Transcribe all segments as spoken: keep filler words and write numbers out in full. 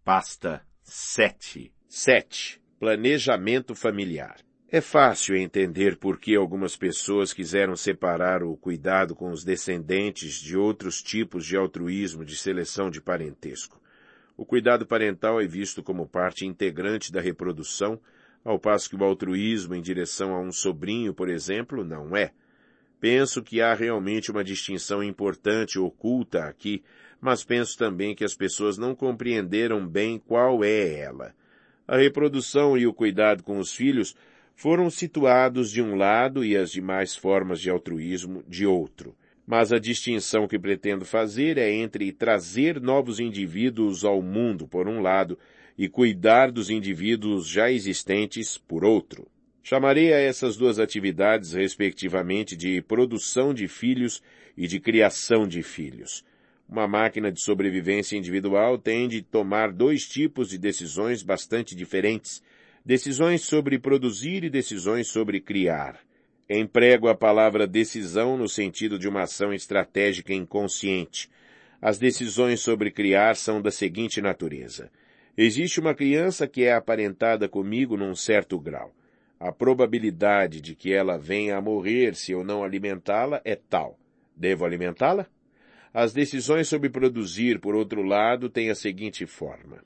Pasta sete. sete. Planejamento familiar. É fácil entender por que algumas pessoas quiseram separar o cuidado com os descendentes de outros tipos de altruísmo de seleção de parentesco. O cuidado parental é visto como parte integrante da reprodução, ao passo que o altruísmo em direção a um sobrinho, por exemplo, não é. Penso que há realmente uma distinção importante oculta aqui, mas penso também que as pessoas não compreenderam bem qual é ela. A reprodução e o cuidado com os filhos foram situados de um lado e as demais formas de altruísmo de outro. Mas a distinção que pretendo fazer é entre trazer novos indivíduos ao mundo, por um lado, e cuidar dos indivíduos já existentes, por outro. Chamarei a essas duas atividades, respectivamente, de produção de filhos e de criação de filhos. Uma máquina de sobrevivência individual tem de tomar dois tipos de decisões bastante diferentes, decisões sobre produzir e decisões sobre criar. Emprego a palavra decisão no sentido de uma ação estratégica inconsciente. As decisões sobre criar são da seguinte natureza. Existe uma criança que é aparentada comigo num certo grau. A probabilidade de que ela venha a morrer se eu não alimentá-la é tal. Devo alimentá-la? As decisões sobre produzir, por outro lado, têm a seguinte forma.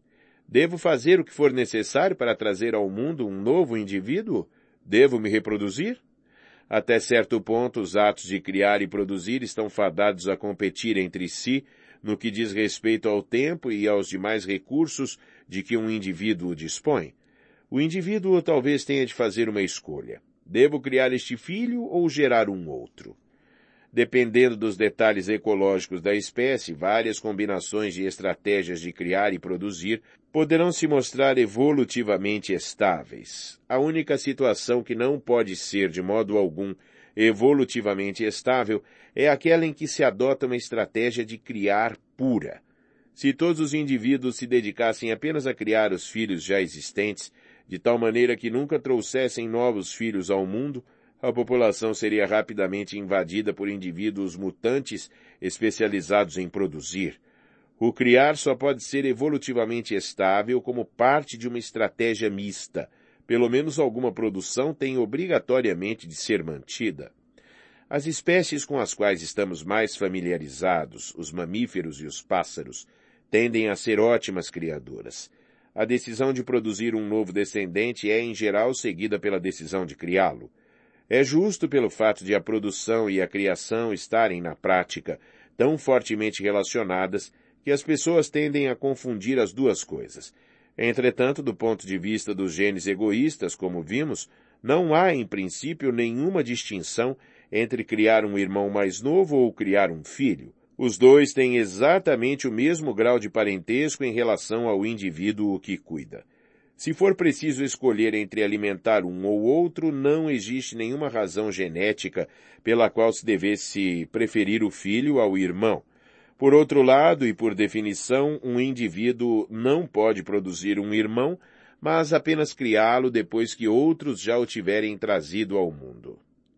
Devo fazer o que for necessário para trazer ao mundo um novo indivíduo? Devo me reproduzir? Até certo ponto, os atos de criar e produzir estão fadados a competir entre si no que diz respeito ao tempo e aos demais recursos de que um indivíduo dispõe. O indivíduo talvez tenha de fazer uma escolha. Devo criar este filho ou gerar um outro? Dependendo dos detalhes ecológicos da espécie, várias combinações de estratégias de criar e produzir poderão se mostrar evolutivamente estáveis. A única situação que não pode ser, de modo algum, evolutivamente estável é aquela em que se adota uma estratégia de criar pura. Se todos os indivíduos se dedicassem apenas a criar os filhos já existentes, de tal maneira que nunca trouxessem novos filhos ao mundo, a população seria rapidamente invadida por indivíduos mutantes especializados em produzir. O criar só pode ser evolutivamente estável como parte de uma estratégia mista. Pelo menos alguma produção tem obrigatoriamente de ser mantida. As espécies com as quais estamos mais familiarizados, os mamíferos e os pássaros, tendem a ser ótimas criadoras. A decisão de produzir um novo descendente é, em geral, seguida pela decisão de criá-lo. É justo pelo fato de a produção e a criação estarem, na prática, tão fortemente relacionadas que as pessoas tendem a confundir as duas coisas. Entretanto, do ponto de vista dos genes egoístas, como vimos, não há, em princípio, nenhuma distinção entre criar um irmão mais novo ou criar um filho. Os dois têm exatamente o mesmo grau de parentesco em relação ao indivíduo que cuida. Se for preciso escolher entre alimentar um ou outro, não existe nenhuma razão genética pela qual se devesse preferir o filho ao irmão. Por outro lado, e por definição, um indivíduo não pode produzir um irmão, mas apenas criá-lo depois que outros já o tiverem trazido ao mundo.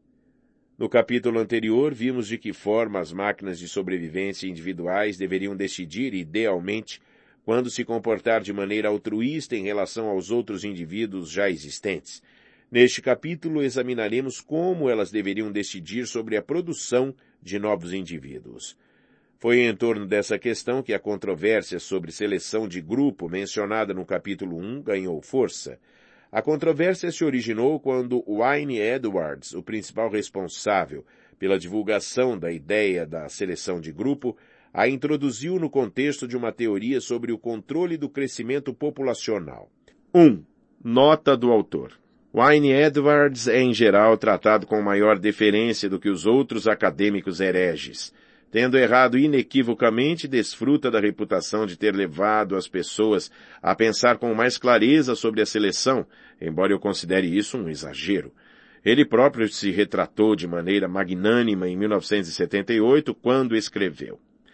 No capítulo anterior, vimos de que forma as máquinas de sobrevivência individuais deveriam decidir, idealmente, quando se comportar de maneira altruísta em relação aos outros indivíduos já existentes. Neste capítulo, examinaremos como elas deveriam decidir sobre a produção de novos indivíduos. Foi em torno dessa questão que a controvérsia sobre seleção de grupo, mencionada no capítulo um, ganhou força. A controvérsia se originou quando Wayne Edwards, o principal responsável pela divulgação da ideia da seleção de grupo, a introduziu no contexto de uma teoria sobre o controle do crescimento populacional. um. Nota do autor. Wayne Edwards é, em geral, tratado com maior deferência do que os outros acadêmicos hereges. Tendo errado inequivocamente, desfruta da reputação de ter levado as pessoas a pensar com mais clareza sobre a seleção, embora eu considere isso um exagero. Ele próprio se retratou de maneira magnânima em mil novecentos e setenta e oito, quando escreveu: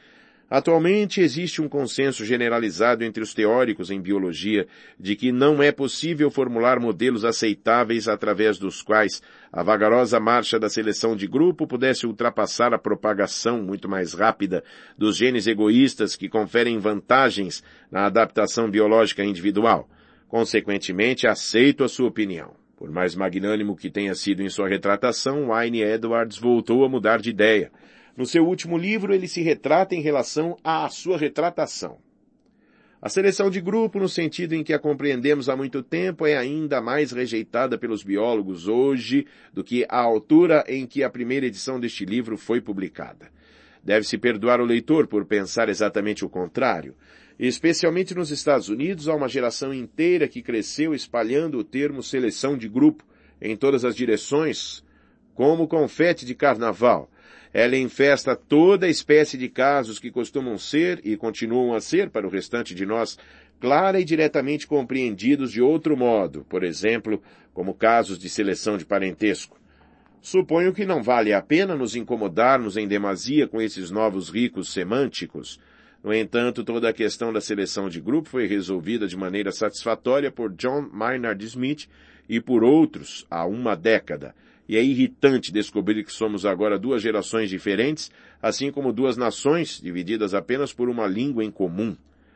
Atualmente existe um consenso generalizado entre os teóricos em biologia de que não é possível formular modelos aceitáveis através dos quais a vagarosa marcha da seleção de grupo pudesse ultrapassar a propagação muito mais rápida dos genes egoístas que conferem vantagens na adaptação biológica individual. Consequentemente, aceito a sua opinião. Por mais magnânimo que tenha sido em sua retratação, Wayne Edwards voltou a mudar de ideia. No seu último livro, ele se retrata em relação à sua retratação. A seleção de grupo, no sentido em que a compreendemos há muito tempo, é ainda mais rejeitada pelos biólogos hoje do que à altura em que a primeira edição deste livro foi publicada. Deve-se perdoar o leitor por pensar exatamente o contrário. Especialmente nos Estados Unidos, há uma geração inteira que cresceu espalhando o termo seleção de grupo em todas as direções, como confete de carnaval. Ela infesta toda espécie de casos que costumam ser, e continuam a ser para o restante de nós, clara e diretamente compreendidos de outro modo, por exemplo, como casos de seleção de parentesco. Suponho que não vale a pena nos incomodarmos em demasia com esses novos ricos semânticos. No entanto, toda a questão da seleção de grupo foi resolvida de maneira satisfatória por John Maynard Smith e por outros há uma década. E é irritante descobrir que somos agora duas gerações diferentes, assim como duas nações divididas apenas por uma língua em comum.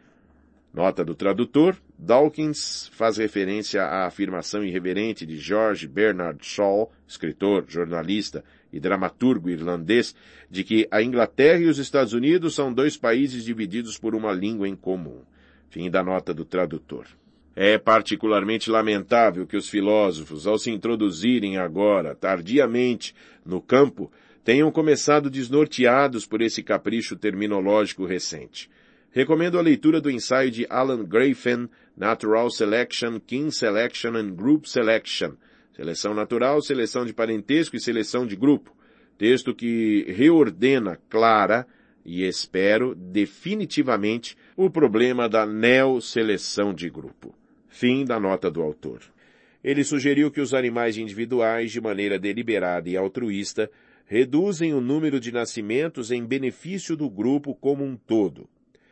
Nota do tradutor, Dawkins faz referência à afirmação irreverente de George Bernard Shaw, escritor, jornalista e dramaturgo irlandês, de que a Inglaterra e os Estados Unidos são dois países divididos por uma língua em comum. Fim da nota do tradutor. É particularmente lamentável que os filósofos, ao se introduzirem agora, tardiamente, no campo, tenham começado desnorteados por esse capricho terminológico recente. Recomendo a leitura do ensaio de Alan Greifan, Natural Selection, Kin Selection and Group Selection, Seleção Natural, Seleção de Parentesco e Seleção de Grupo, texto que reordena clara, e espero, definitivamente, o problema da neoseleção de grupo. Fim da nota do autor. Ele sugeriu que os animais individuais, de maneira deliberada e altruísta, reduzem o número de nascimentos em benefício do grupo como um todo.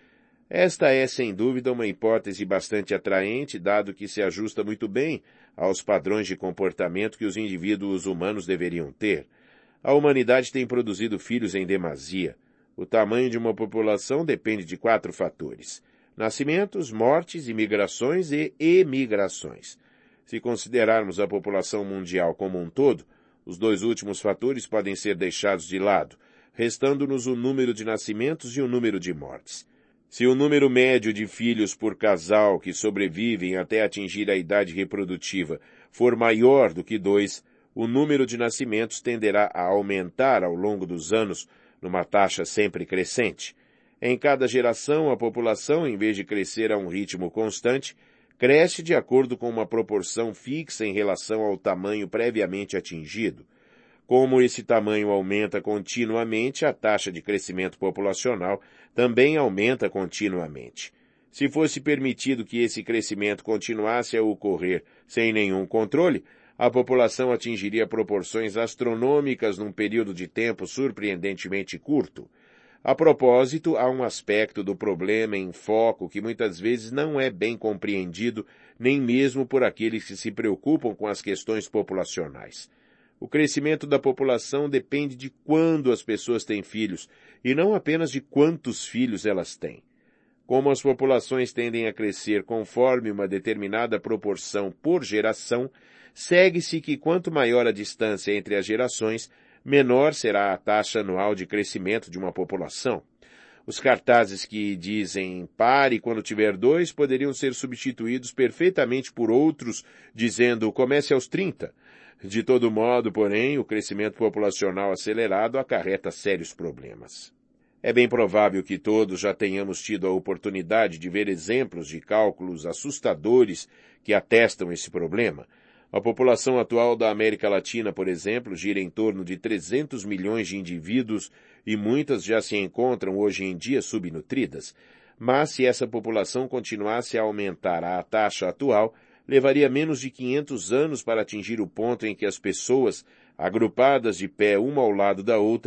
Esta é, sem dúvida, uma hipótese bastante atraente, dado que se ajusta muito bem aos padrões de comportamento que os indivíduos humanos deveriam ter. A humanidade tem produzido filhos em demasia. O tamanho de uma população depende de quatro fatores: nascimentos, mortes, imigrações e emigrações. Se considerarmos a população mundial como um todo, os dois últimos fatores podem ser deixados de lado, restando-nos o número de nascimentos e o número de mortes. Se o número médio de filhos por casal que sobrevivem até atingir a idade reprodutiva for maior do que dois, o número de nascimentos tenderá a aumentar ao longo dos anos, numa taxa sempre crescente. Em cada geração, a população, em vez de crescer a um ritmo constante, cresce de acordo com uma proporção fixa em relação ao tamanho previamente atingido. Como esse tamanho aumenta continuamente, a taxa de crescimento populacional também aumenta continuamente. Se fosse permitido que esse crescimento continuasse a ocorrer sem nenhum controle, a população atingiria proporções astronômicas num período de tempo surpreendentemente curto. A propósito, há um aspecto do problema em foco que muitas vezes não é bem compreendido nem mesmo por aqueles que se preocupam com as questões populacionais. O crescimento da população depende de quando as pessoas têm filhos, e não apenas de quantos filhos elas têm. Como as populações tendem a crescer conforme uma determinada proporção por geração, segue-se que quanto maior a distância entre as gerações, menor será a taxa anual de crescimento de uma população. Os cartazes que dizem pare quando tiver dois poderiam ser substituídos perfeitamente por outros dizendo comece aos trinta. De todo modo, porém, o crescimento populacional acelerado acarreta sérios problemas. É bem provável que todos já tenhamos tido a oportunidade de ver exemplos de cálculos assustadores que atestam esse problema. A população atual da América Latina, por exemplo, gira em torno de trezentos milhões de indivíduos e muitas já se encontram hoje em dia subnutridas. Mas se essa população continuasse a aumentar à taxa atual, levaria menos de quinhentos anos para atingir o ponto em que as pessoas, agrupadas de pé uma ao lado da outra,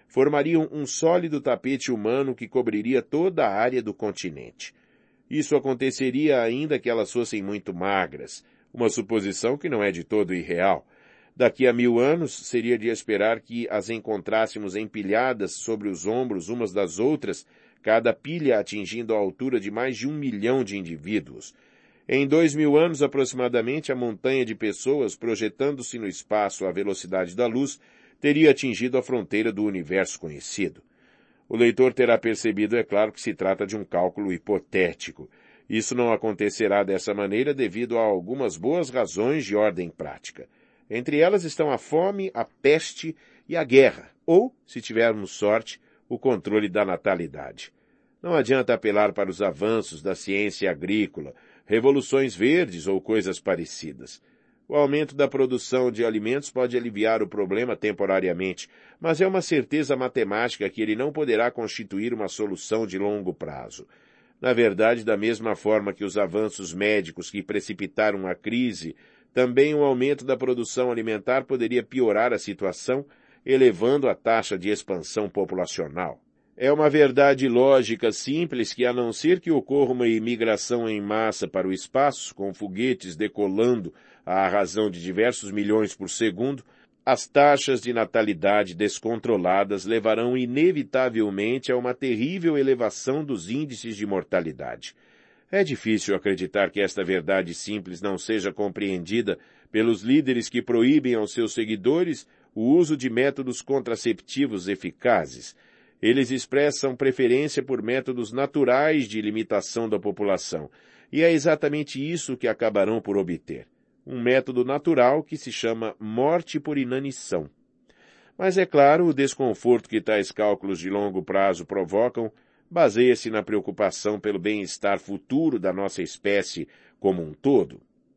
formariam um sólido tapete humano que cobriria toda a área do continente. Isso aconteceria ainda que elas fossem muito magras, uma suposição que não é de todo irreal. Daqui a mil anos, seria de esperar que as encontrássemos empilhadas sobre os ombros umas das outras, cada pilha atingindo a altura de mais de um milhão de indivíduos. Em dois mil anos, aproximadamente, a montanha de pessoas, projetando-se no espaço à velocidade da luz, teria atingido a fronteira do universo conhecido. O leitor terá percebido, é claro, que se trata de um cálculo hipotético. Isso não acontecerá dessa maneira devido a algumas boas razões de ordem prática. Entre elas estão a fome, a peste e a guerra, ou, se tivermos sorte, o controle da natalidade. Não adianta apelar para os avanços da ciência agrícola, revoluções verdes ou coisas parecidas. O aumento da produção de alimentos pode aliviar o problema temporariamente, mas é uma certeza matemática que ele não poderá constituir uma solução de longo prazo. Na verdade, da mesma forma que os avanços médicos que precipitaram a crise, também o aumento da produção alimentar poderia piorar a situação, elevando a taxa de expansão populacional. É uma verdade lógica simples que, a não ser que ocorra uma imigração em massa para o espaço, com foguetes decolando à razão de diversos milhões por segundo, as taxas de natalidade descontroladas levarão inevitavelmente a uma terrível elevação dos índices de mortalidade. É difícil acreditar que esta verdade simples não seja compreendida pelos líderes que proíbem aos seus seguidores o uso de métodos contraceptivos eficazes. Eles expressam preferência por métodos naturais de limitação da população, e é exatamente isso que acabarão por obter. Um método natural que se chama morte por inanição. Mas, é claro, o desconforto que tais cálculos de longo prazo provocam baseia-se na preocupação pelo bem-estar futuro da nossa espécie como um todo.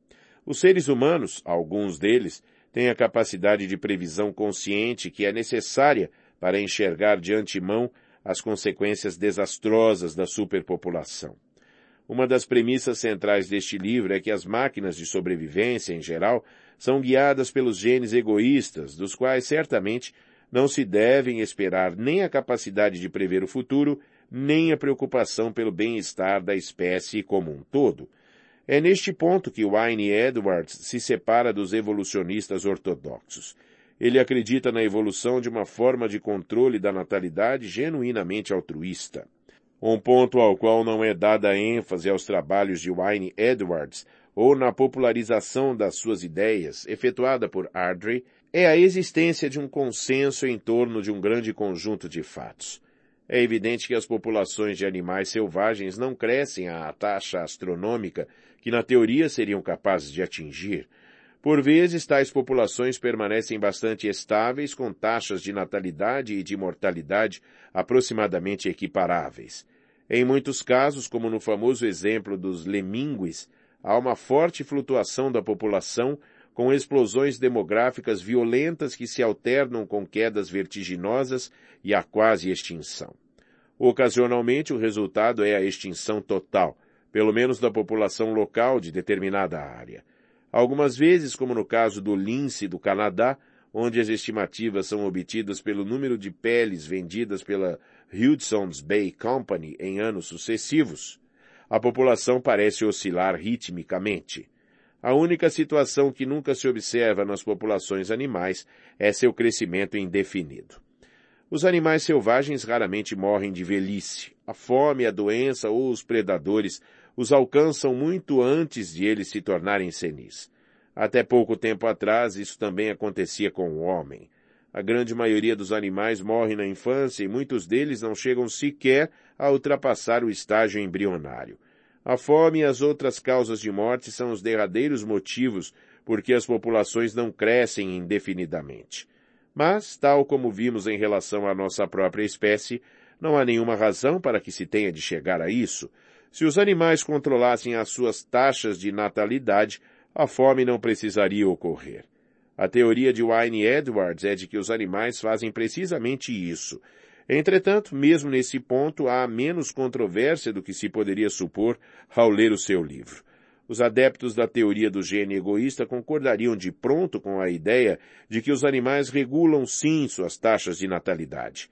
Os seres humanos, alguns deles, têm a capacidade de previsão consciente que é necessária para enxergar de antemão as consequências desastrosas da superpopulação. Uma das premissas centrais deste livro é que as máquinas de sobrevivência, em geral, são guiadas pelos genes egoístas, dos quais certamente não se devem esperar nem a capacidade de prever o futuro, nem a preocupação pelo bem-estar da espécie como um todo. É neste ponto que Wayne Edwards se separa dos evolucionistas ortodoxos. Ele acredita na evolução de uma forma de controle da natalidade genuinamente altruísta. Um ponto ao qual não é dada ênfase aos trabalhos de Wayne Edwards ou na popularização das suas ideias, efetuada por Ardrey, é a existência de um consenso em torno de um grande conjunto de fatos. É evidente que as populações de animais selvagens não crescem à taxa astronômica que na teoria seriam capazes de atingir. Por vezes, tais populações permanecem bastante estáveis, com taxas de natalidade e de mortalidade aproximadamente equiparáveis. Em muitos casos, como no famoso exemplo dos lemíngues, há uma forte flutuação da população, com explosões demográficas violentas que se alternam com quedas vertiginosas e a quase extinção. Ocasionalmente, o resultado é a extinção total, pelo menos da população local de determinada área. Algumas vezes, como no caso do lince do Canadá, onde as estimativas são obtidas pelo número de peles vendidas pela Hudson's Bay Company em anos sucessivos, a população parece oscilar ritmicamente. A única situação que nunca se observa nas populações animais é seu crescimento indefinido. Os animais selvagens raramente morrem de velhice. A fome, a doença ou os predadores os alcançam muito antes de eles se tornarem senis. Até pouco tempo atrás, isso também acontecia com o homem. A grande maioria dos animais morre na infância e muitos deles não chegam sequer a ultrapassar o estágio embrionário. A fome e as outras causas de morte são os derradeiros motivos por que as populações não crescem indefinidamente. Mas, tal como vimos em relação à nossa própria espécie, não há nenhuma razão para que se tenha de chegar a isso. Se os animais controlassem as suas taxas de natalidade, a fome não precisaria ocorrer. A teoria de Wayne Edwards é de que os animais fazem precisamente isso. Entretanto, mesmo nesse ponto, há menos controvérsia do que se poderia supor ao ler o seu livro. Os adeptos da teoria do gene egoísta concordariam de pronto com a ideia de que os animais regulam sim suas taxas de natalidade.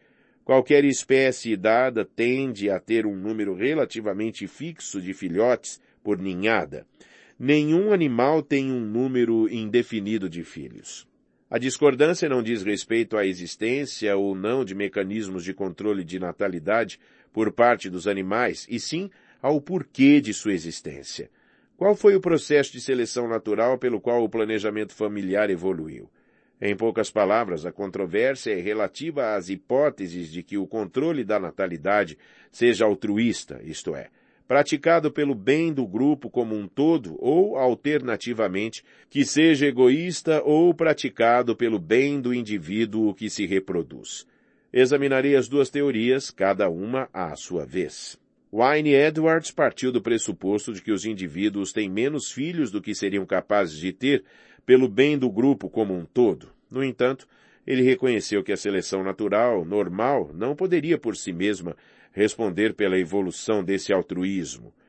Qualquer espécie dada tende a ter um número relativamente fixo de filhotes por ninhada. Nenhum animal tem um número indefinido de filhos. A discordância não diz respeito à existência ou não de mecanismos de controle de natalidade por parte dos animais, e sim ao porquê de sua existência. Qual foi o processo de seleção natural pelo qual o planejamento familiar evoluiu? Em poucas palavras, a controvérsia é relativa às hipóteses de que o controle da natalidade seja altruísta, isto é, praticado pelo bem do grupo como um todo, ou, alternativamente, que seja egoísta ou praticado pelo bem do indivíduo que se reproduz. Examinarei as duas teorias, cada uma à sua vez. Wayne Edwards partiu do pressuposto de que os indivíduos têm menos filhos do que seriam capazes de ter pelo bem do grupo como um todo. No entanto, ele reconheceu que a seleção natural, normal, não poderia por si mesma responder pela evolução desse altruísmo.